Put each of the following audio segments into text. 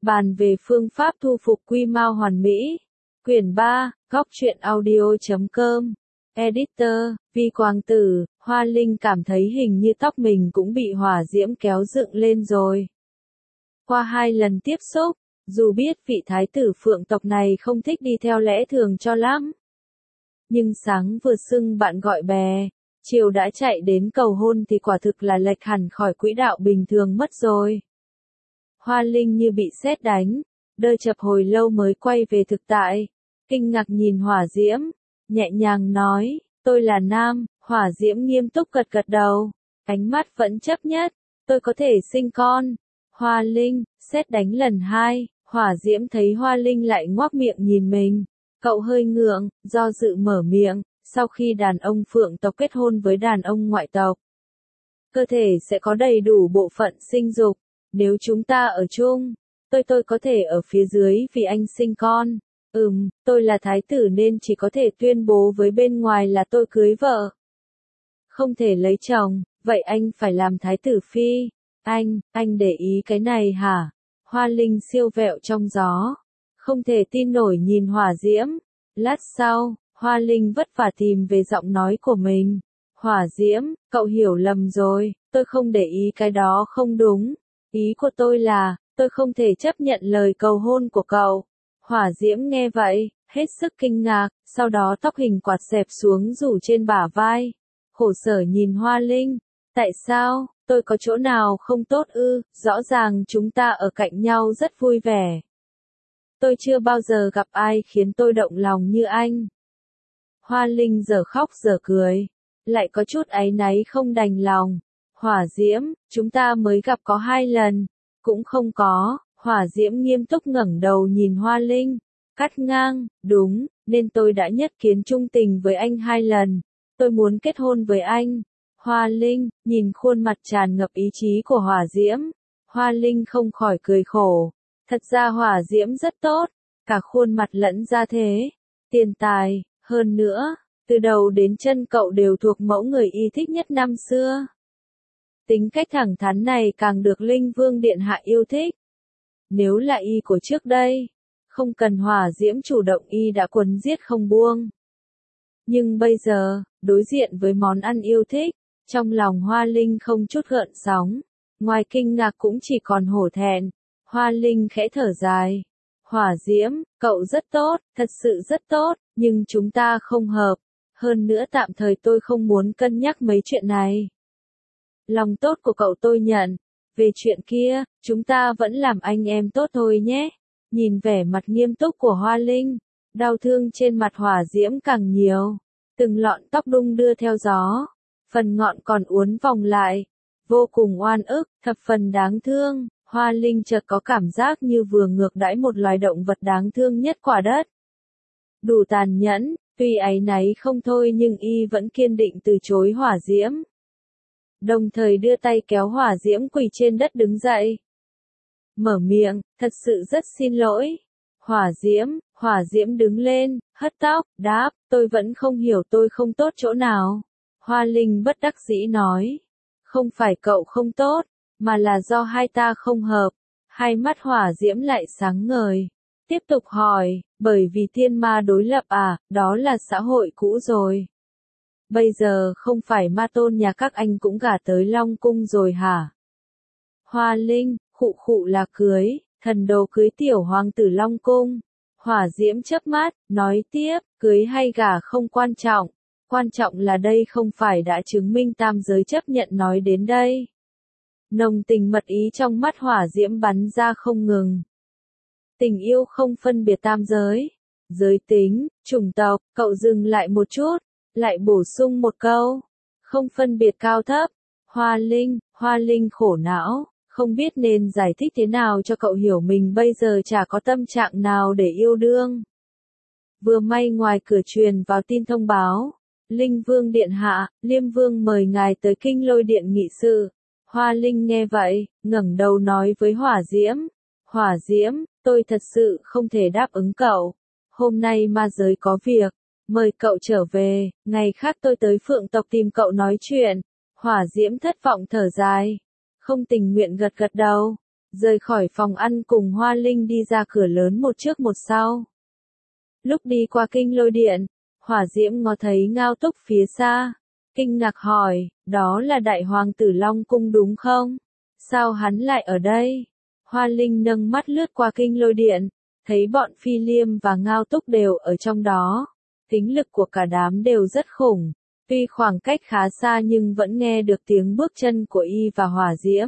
Bàn về phương pháp thu phục quy mao hoàn mỹ. Quyển 3, góc truyện audio.com. Editor, Vi Quang Tử. Hoa Linh cảm thấy hình như tóc mình cũng bị hỏa diễm kéo dựng lên rồi. Qua 2 lần tiếp xúc, dù biết vị thái tử phượng tộc này không thích đi theo lẽ thường cho lắm. Nhưng sáng vừa xưng bạn gọi bè, chiều đã chạy đến cầu hôn thì quả thực là lệch hẳn khỏi quỹ đạo bình thường mất rồi. Hoa Linh như bị sét đánh, đơ chập hồi lâu mới quay về thực tại, kinh ngạc nhìn hỏa diễm, nhẹ nhàng nói, tôi là nam. Hỏa diễm nghiêm túc gật gật đầu, ánh mắt vẫn chấp nhất, tôi có thể sinh con. Hoa Linh, sét đánh lần 2, hỏa diễm thấy Hoa Linh lại ngoác miệng nhìn mình, cậu hơi ngượng, do dự mở miệng, sau khi đàn ông phượng tộc kết hôn với đàn ông ngoại tộc, cơ thể sẽ có đầy đủ bộ phận sinh dục, nếu chúng ta ở chung, tôi có thể ở phía dưới vì anh sinh con. Tôi là thái tử nên chỉ có thể tuyên bố với bên ngoài là tôi cưới vợ. Không thể lấy chồng, vậy anh phải làm thái tử phi. Anh để ý cái này hả? Hoa Linh siêu vẹo trong gió. Không thể tin nổi nhìn hỏa diễm. Lát sau, Hoa Linh vất vả tìm về giọng nói của mình. Hỏa diễm, cậu hiểu lầm rồi, tôi không để ý cái đó không đúng. Ý của tôi là, tôi không thể chấp nhận lời cầu hôn của cậu. Hỏa diễm nghe vậy, hết sức kinh ngạc, sau đó tóc hình quạt xẹp xuống rủ trên bả vai. Khổ sở nhìn Hoa Linh, tại sao, tôi có chỗ nào không tốt ư, rõ ràng chúng ta ở cạnh nhau rất vui vẻ. Tôi chưa bao giờ gặp ai khiến tôi động lòng như anh. Hoa Linh giờ khóc giờ cười, lại có chút áy náy không đành lòng. Hỏa diễm, chúng ta mới gặp có 2 lần, cũng không có. Hỏa diễm nghiêm túc ngẩng đầu nhìn Hoa Linh, cắt ngang, đúng, nên tôi đã nhất kiến chung tình với anh 2 lần. Tôi muốn kết hôn với anh. Hoa Linh, nhìn khuôn mặt tràn ngập ý chí của hỏa diễm. Hoa Linh không khỏi cười khổ. Thật ra hỏa diễm rất tốt, cả khuôn mặt lẫn da thế, tiền tài, hơn nữa, từ đầu đến chân cậu đều thuộc mẫu người y thích nhất năm xưa. Tính cách thẳng thắn này càng được Linh Vương Điện Hạ yêu thích. Nếu là y của trước đây, không cần hỏa diễm chủ động y đã quấn giết không buông. Nhưng bây giờ, đối diện với món ăn yêu thích, trong lòng Hoa Linh không chút gợn sóng, ngoài kinh ngạc cũng chỉ còn hổ thẹn. Hoa Linh khẽ thở dài. Hỏa diễm, cậu rất tốt, thật sự rất tốt, nhưng chúng ta không hợp. Hơn nữa tạm thời tôi không muốn cân nhắc mấy chuyện này. Lòng tốt của cậu tôi nhận. Về chuyện kia, chúng ta vẫn làm anh em tốt thôi nhé. Nhìn vẻ mặt nghiêm túc của Hoa Linh, đau thương trên mặt hỏa diễm càng nhiều. Từng lọn tóc đung đưa theo gió, phần ngọn còn uốn vòng lại. Vô cùng oan ức, thập phần đáng thương. Hoa Linh chợt có cảm giác như vừa ngược đãi một loài động vật đáng thương nhất quả đất. Đủ tàn nhẫn, tuy áy náy không thôi nhưng y vẫn kiên định từ chối hỏa diễm. Đồng thời đưa tay kéo hỏa diễm quỳ trên đất đứng dậy. Mở miệng, thật sự rất xin lỗi. Hỏa diễm đứng lên, hất tóc, đáp, tôi vẫn không hiểu tôi không tốt chỗ nào. Hoa Linh bất đắc dĩ nói, không phải cậu không tốt, mà là do hai ta không hợp. Hai mắt hỏa diễm lại sáng ngời. Tiếp tục hỏi, bởi vì thiên ma đối lập à, đó là xã hội cũ rồi. Bây giờ không phải ma tôn nhà các anh cũng gả tới Long Cung rồi hả? Hoa Linh, khụ khụ là cưới, thần đồ cưới tiểu hoàng tử Long Cung. Hỏa diễm chớp mắt, nói tiếp, cưới hay gả không quan trọng. Quan trọng là đây không phải đã chứng minh tam giới chấp nhận nói đến đây. Nồng tình mật ý trong mắt hỏa diễm bắn ra không ngừng. Tình yêu không phân biệt tam giới, giới tính, chủng tộc, cậu dừng lại một chút, lại bổ sung một câu, không phân biệt cao thấp. Hoa Linh khổ não, không biết nên giải thích thế nào cho cậu hiểu mình bây giờ chả có tâm trạng nào để yêu đương. Vừa may ngoài cửa truyền vào tin thông báo, Linh Vương Điện Hạ, Liêm Vương mời ngài tới Kinh Lôi Điện nghị sự. Hoa Linh nghe vậy, ngẩng đầu nói với hỏa diễm, tôi thật sự không thể đáp ứng cậu. Hôm nay ma giới có việc, mời cậu trở về, ngày khác tôi tới Phượng tộc tìm cậu nói chuyện. Hỏa diễm thất vọng thở dài, không tình nguyện gật gật đầu. rời khỏi phòng ăn cùng Hoa Linh đi ra cửa lớn một trước một sau. Lúc đi qua kinh lôi điện, Hỏa Diễm ngó thấy Ngao Túc phía xa, kinh ngạc hỏi, đó là đại hoàng tử Long Cung đúng không? Sao hắn lại ở đây? Hoa Linh nâng mắt lướt qua kinh lôi điện, thấy bọn Phi Liêm và Ngao Túc đều ở trong đó. Tính lực của cả đám đều rất khủng, tuy khoảng cách khá xa nhưng vẫn nghe được tiếng bước chân của y và Hỏa Diễm.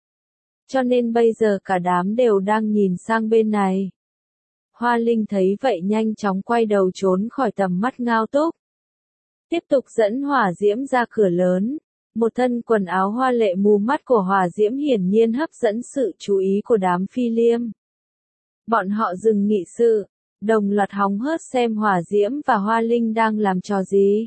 Cho nên bây giờ cả đám đều đang nhìn sang bên này. Hoa Linh thấy vậy nhanh chóng quay đầu trốn khỏi tầm mắt Ngao Túc. Tiếp tục dẫn Hỏa Diễm ra cửa lớn. Một thân quần áo hoa lệ mù mắt của Hỏa Diễm hiển nhiên hấp dẫn sự chú ý của đám Phi Liêm. Bọn họ dừng nghị sự, đồng loạt hóng hớt xem Hỏa Diễm và Hoa Linh đang làm trò gì.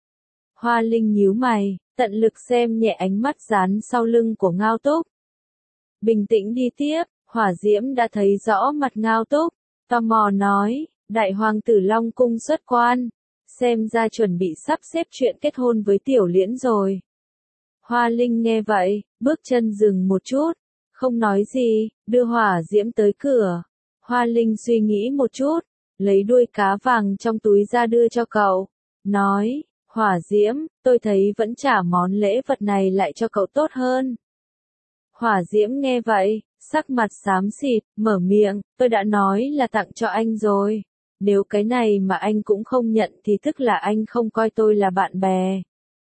Hoa Linh nhíu mày, tận lực xem nhẹ ánh mắt dán sau lưng của Ngao Túc. Bình tĩnh đi tiếp, Hỏa Diễm đã thấy rõ mặt Ngao Túc, tò mò nói, đại hoàng tử Long Cung xuất quan, xem ra chuẩn bị sắp xếp chuyện kết hôn với Tiểu Liễn rồi. Hoa Linh nghe vậy, bước chân dừng một chút, không nói gì, đưa Hỏa Diễm tới cửa. Hoa Linh suy nghĩ một chút, lấy đuôi cá vàng trong túi ra đưa cho cậu, nói, Hỏa Diễm, tôi thấy vẫn trả món lễ vật này lại cho cậu tốt hơn. Hỏa Diễm nghe vậy, sắc mặt xám xịt, mở miệng, tôi đã nói là tặng cho anh rồi. Nếu cái này mà anh cũng không nhận thì tức là anh không coi tôi là bạn bè.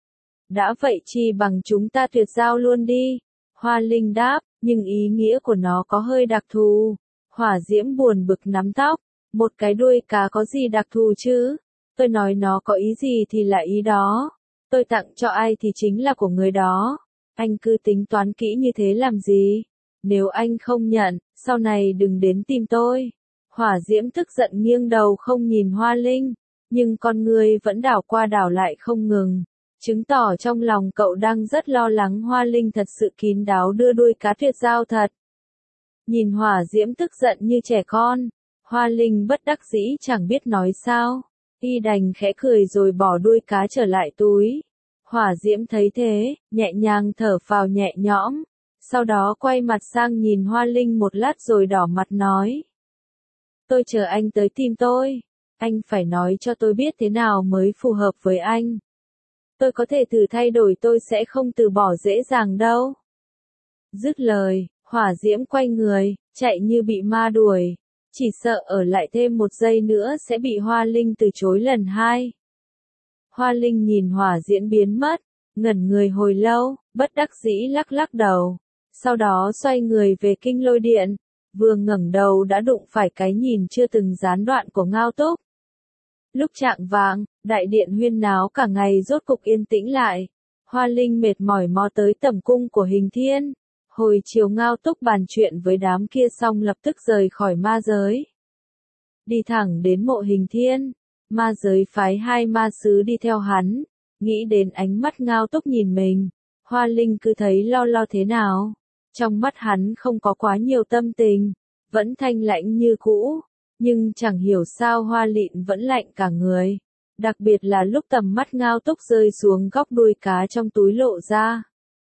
Đã vậy chi bằng chúng ta tuyệt giao luôn đi. Hoa Linh đáp, nhưng ý nghĩa của nó có hơi đặc thù. Hỏa Diễm buồn bực nắm tóc, một cái đuôi cá có gì đặc thù chứ? Tôi nói nó có ý gì thì là ý đó. Tôi tặng cho ai thì chính là của người đó. Anh cứ tính toán kỹ như thế làm gì? Nếu anh không nhận, sau này đừng đến tìm tôi. Hỏa Diễm tức giận nghiêng đầu không nhìn Hoa Linh, nhưng con người vẫn đảo qua đảo lại không ngừng, chứng tỏ trong lòng cậu đang rất lo lắng Hoa Linh thật sự kín đáo đưa đuôi cá tuyệt giao thật. Nhìn Hỏa Diễm tức giận như trẻ con, Hoa Linh bất đắc dĩ chẳng biết nói sao, y đành khẽ cười rồi bỏ đuôi cá trở lại túi. Hỏa Diễm thấy thế, nhẹ nhàng thở phào nhẹ nhõm, sau đó quay mặt sang nhìn Hoa Linh một lát rồi đỏ mặt nói. Tôi chờ anh tới tìm tôi, anh phải nói cho tôi biết thế nào mới phù hợp với anh. Tôi có thể thử thay đổi, tôi sẽ không từ bỏ dễ dàng đâu. Dứt lời, Hỏa Diễm quay người, chạy như bị ma đuổi, chỉ sợ ở lại thêm một giây nữa sẽ bị Hoa Linh từ chối lần hai. Hoa Linh nhìn Hỏa Diễm biến mất, ngẩn người hồi lâu, bất đắc dĩ lắc lắc đầu, sau đó xoay người về kinh lôi điện, vừa ngẩng đầu đã đụng phải cái nhìn chưa từng gián đoạn của Ngao Túc. Lúc chạng vạng, đại điện huyên náo cả ngày rốt cục yên tĩnh lại. Hoa Linh mệt mỏi mò tới tẩm cung của Hình Thiên. Hồi chiều Ngao Túc bàn chuyện với đám kia xong lập tức rời khỏi ma giới. Đi thẳng đến mộ Hình Thiên, ma giới phái 2 ma sứ đi theo hắn. Nghĩ đến ánh mắt Ngao Túc nhìn mình, Hoa Linh cứ thấy lo lo thế nào. Trong mắt hắn không có quá nhiều tâm tình, vẫn thanh lãnh như cũ. Nhưng chẳng hiểu sao Hoa Lịn vẫn lạnh cả người, đặc biệt là lúc tầm mắt Ngao Túc rơi xuống góc đuôi cá trong túi lộ ra.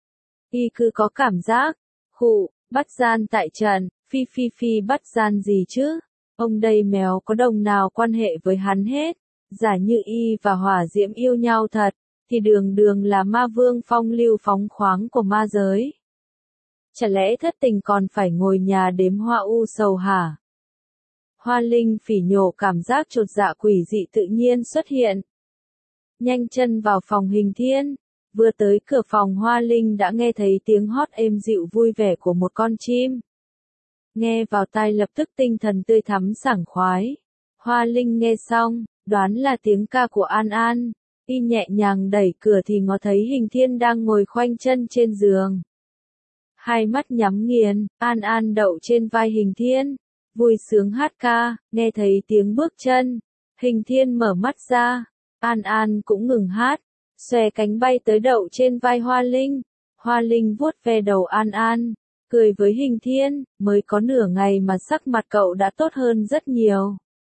Y cứ có cảm giác, khụ, bắt gian tại trận, phi bắt gian gì chứ, ông đây mèo có đồng nào quan hệ với hắn hết, giả như Y và Hỏa Diễm yêu nhau thật, thì đường đường là ma vương phong lưu phóng khoáng của ma giới. Chả lẽ thất tình còn phải ngồi nhà đếm hoa u sầu hả? Hoa Linh phỉ nhổ cảm giác chột dạ quỷ dị tự nhiên xuất hiện. Nhanh chân vào phòng Hình Thiên, vừa tới cửa phòng Hoa Linh đã nghe thấy tiếng hót êm dịu vui vẻ của một con chim. Nghe vào tai lập tức tinh thần tươi thắm sảng khoái. Hoa Linh nghe xong, đoán là tiếng ca của An An. Y nhẹ nhàng đẩy cửa thì ngó thấy Hình Thiên đang ngồi khoanh chân trên giường. Hai mắt nhắm nghiền, An An đậu trên vai Hình Thiên. Vui sướng hát ca, nghe thấy tiếng bước chân, Hình Thiên mở mắt ra, An An cũng ngừng hát, xòe cánh bay tới đậu trên vai Hoa Linh. Hoa Linh vuốt ve đầu An An, cười với Hình Thiên, mới có nửa ngày mà sắc mặt cậu đã tốt hơn rất nhiều.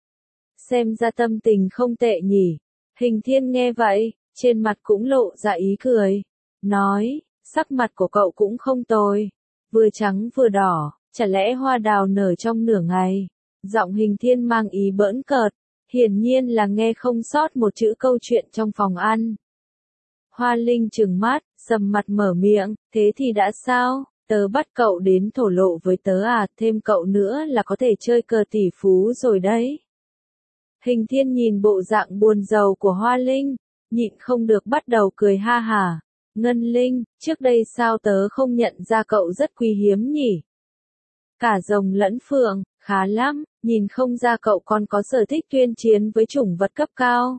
Xem ra tâm tình không tệ nhỉ. Hình Thiên nghe vậy, trên mặt cũng lộ ra ý cười, nói, sắc mặt của cậu cũng không tồi, vừa trắng vừa đỏ. chả lẽ hoa đào nở trong nửa ngày? Giọng Hình Thiên mang ý bỡn cợt, hiển nhiên là nghe không sót một chữ câu chuyện trong phòng ăn. Hoa Linh trừng mắt, sầm mặt mở miệng, thế thì đã sao? Tớ bắt cậu đến thổ lộ với tớ à, thêm cậu nữa là có thể chơi cờ tỷ phú rồi đấy. Hình Thiên nhìn bộ dạng buồn rầu của Hoa Linh, nhịn không được bắt đầu cười ha hả. Ngân Linh, trước đây sao tớ không nhận ra cậu rất quý hiếm nhỉ? Cả rồng lẫn phượng, khá lắm, nhìn không ra cậu còn có sở thích tuyên chiến với chủng vật cấp cao.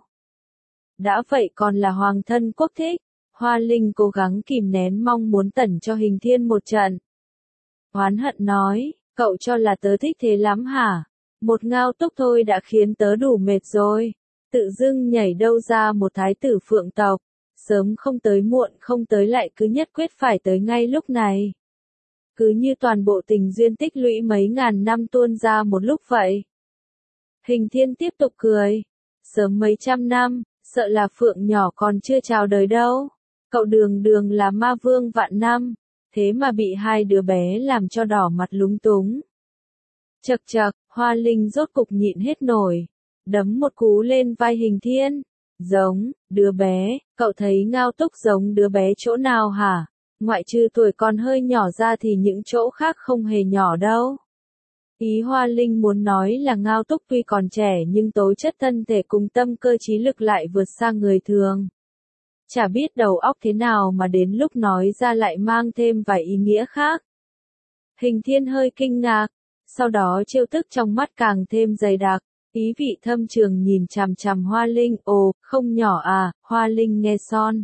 Đã vậy còn là hoàng thân quốc thích. Hoa Linh cố gắng kìm nén mong muốn tẩn cho Hình Thiên một trận. Oán hận nói, cậu cho là tớ thích thế lắm hả? Một ngao túc thôi đã khiến tớ đủ mệt rồi. Tự dưng nhảy đâu ra một thái tử phượng tộc. Sớm không tới muộn không tới lại cứ nhất quyết phải tới ngay lúc này. Cứ như toàn bộ tình duyên tích lũy mấy ngàn năm tuôn ra một lúc vậy. Hình Thiên tiếp tục cười. Sớm mấy trăm năm, sợ là phượng nhỏ còn chưa chào đời đâu. Cậu đường đường là ma vương vạn năm, thế mà bị hai đứa bé làm cho đỏ mặt lúng túng. Chậc chậc, Hoa Linh rốt cục nhịn hết nổi, đấm một cú lên vai Hình Thiên. Giống, đứa bé, cậu thấy Ngao Túc giống đứa bé chỗ nào hả? Ngoại trừ tuổi còn hơi nhỏ ra thì những chỗ khác không hề nhỏ đâu. Ý Hoa Linh muốn nói là Ngao Túc tuy còn trẻ nhưng tố chất thân thể cùng tâm cơ trí lực lại vượt xa người thường. Chả biết đầu óc thế nào mà đến lúc nói ra lại mang thêm vài ý nghĩa khác. Hình Thiên hơi kinh ngạc, sau đó trêu tức trong mắt càng thêm dày đặc, ý vị thâm trường nhìn chằm chằm Hoa Linh, ồ, không nhỏ à, Hoa Linh nghe son.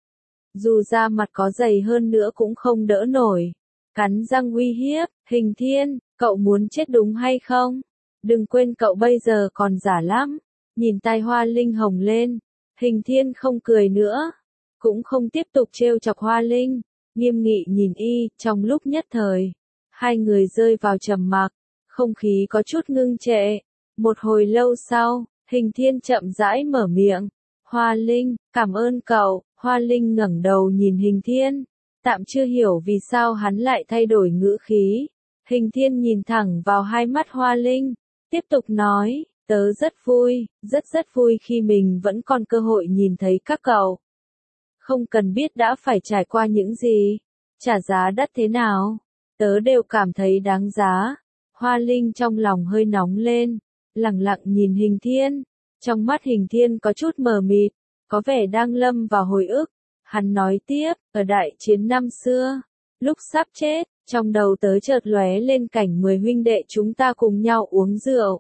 Dù da mặt có dày hơn nữa cũng không đỡ nổi. Cắn răng uy hiếp, Hình Thiên, cậu muốn chết đúng hay không? Đừng quên cậu bây giờ còn giả lắm. Nhìn tai Hoa Linh hồng lên, Hình Thiên không cười nữa, cũng không tiếp tục trêu chọc Hoa Linh, nghiêm nghị nhìn y, trong lúc nhất thời. Hai người rơi vào trầm mặc, không khí có chút ngưng trệ. Một hồi lâu sau, Hình Thiên chậm rãi mở miệng. Hoa Linh, cảm ơn cậu. Hoa Linh ngẩng đầu nhìn Hình Thiên, tạm chưa hiểu vì sao hắn lại thay đổi ngữ khí. Hình Thiên nhìn thẳng vào hai mắt Hoa Linh, tiếp tục nói, tớ rất vui, rất vui khi mình vẫn còn cơ hội nhìn thấy các cậu. Không cần biết đã phải trải qua những gì, trả giá đắt thế nào, tớ đều cảm thấy đáng giá. Hoa Linh trong lòng hơi nóng lên, lẳng lặng nhìn Hình Thiên, trong mắt Hình Thiên có chút mờ mịt, có vẻ đang lâm vào hồi ức. Hắn nói tiếp, ở đại chiến năm xưa, lúc sắp chết, trong đầu tớ chợt lóe lên cảnh 10 huynh đệ chúng ta cùng nhau uống rượu.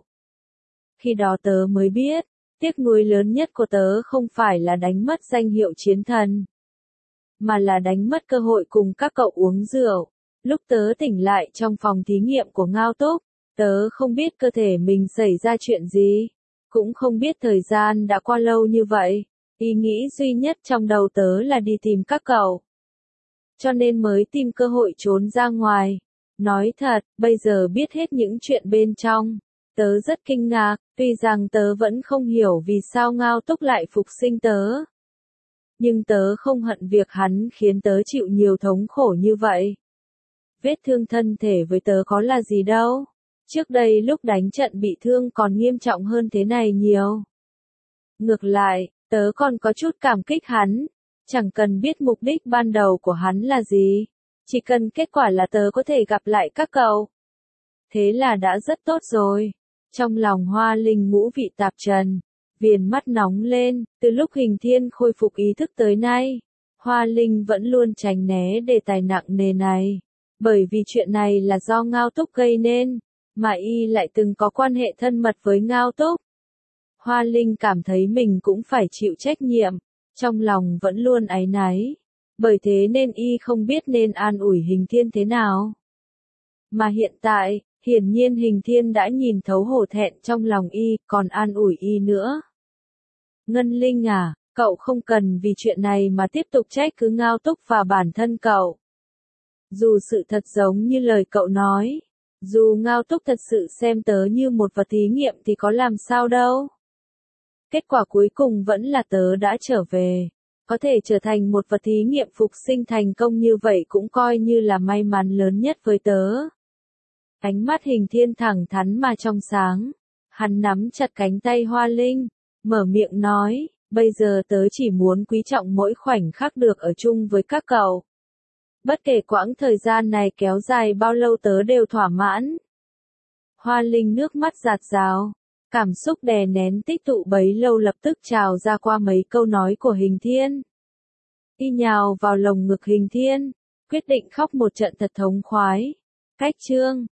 Khi đó tớ mới biết, tiếc nuối lớn nhất của tớ không phải là đánh mất danh hiệu chiến thần, mà là đánh mất cơ hội cùng các cậu uống rượu. Lúc tớ tỉnh lại trong phòng thí nghiệm của Ngao Túc, tớ không biết cơ thể mình xảy ra chuyện gì, cũng không biết thời gian đã qua lâu như vậy. Ý nghĩ duy nhất trong đầu tớ là đi tìm các cậu. Cho nên mới tìm cơ hội trốn ra ngoài. Nói thật, bây giờ biết hết những chuyện bên trong. Tớ rất kinh ngạc, tuy rằng tớ vẫn không hiểu vì sao Ngao Túc lại phục sinh tớ. Nhưng tớ không hận việc hắn khiến tớ chịu nhiều thống khổ như vậy. Vết thương thân thể với tớ có là gì đâu. Trước đây lúc đánh trận bị thương còn nghiêm trọng hơn thế này nhiều. Ngược lại, tớ còn có chút cảm kích hắn, chẳng cần biết mục đích ban đầu của hắn là gì, chỉ cần kết quả là tớ có thể gặp lại các cậu. Thế là đã rất tốt rồi. Trong lòng Hoa Linh ngũ vị tạp trần, viền mắt nóng lên, từ lúc Hình Thiên khôi phục ý thức tới nay, Hoa Linh vẫn luôn tránh né đề tài nặng nề này, bởi vì chuyện này là do Ngao Túc gây nên, mà y lại từng có quan hệ thân mật với Ngao Túc. Hoa Linh cảm thấy mình cũng phải chịu trách nhiệm, trong lòng vẫn luôn áy náy, bởi thế nên y không biết nên an ủi Hình Thiên thế nào. Mà hiện tại, hiển nhiên Hình Thiên đã nhìn thấu hổ thẹn trong lòng y, còn an ủi y nữa. Ngân Linh à, cậu không cần vì chuyện này mà tiếp tục trách cứ Ngao Túc và bản thân cậu. Dù sự thật giống như lời cậu nói, dù Ngao Túc thật sự xem tớ như một vật thí nghiệm thì có làm sao đâu. Kết quả cuối cùng vẫn là tớ đã trở về. Có thể trở thành một vật thí nghiệm phục sinh thành công như vậy cũng coi như là may mắn lớn nhất với tớ. Ánh mắt Hình Thiên thẳng thắn mà trong sáng. Hắn nắm chặt cánh tay Hoa Linh, mở miệng nói, bây giờ tớ chỉ muốn quý trọng mỗi khoảnh khắc được ở chung với các cậu. Bất kể quãng thời gian này kéo dài bao lâu tớ đều thỏa mãn. Hoa Linh nước mắt rạt rào, cảm xúc đè nén tích tụ bấy lâu lập tức trào ra qua mấy câu nói của Hình Thiên. Y nhào vào lồng ngực Hình Thiên, quyết định khóc một trận thật thống khoái. Cách chương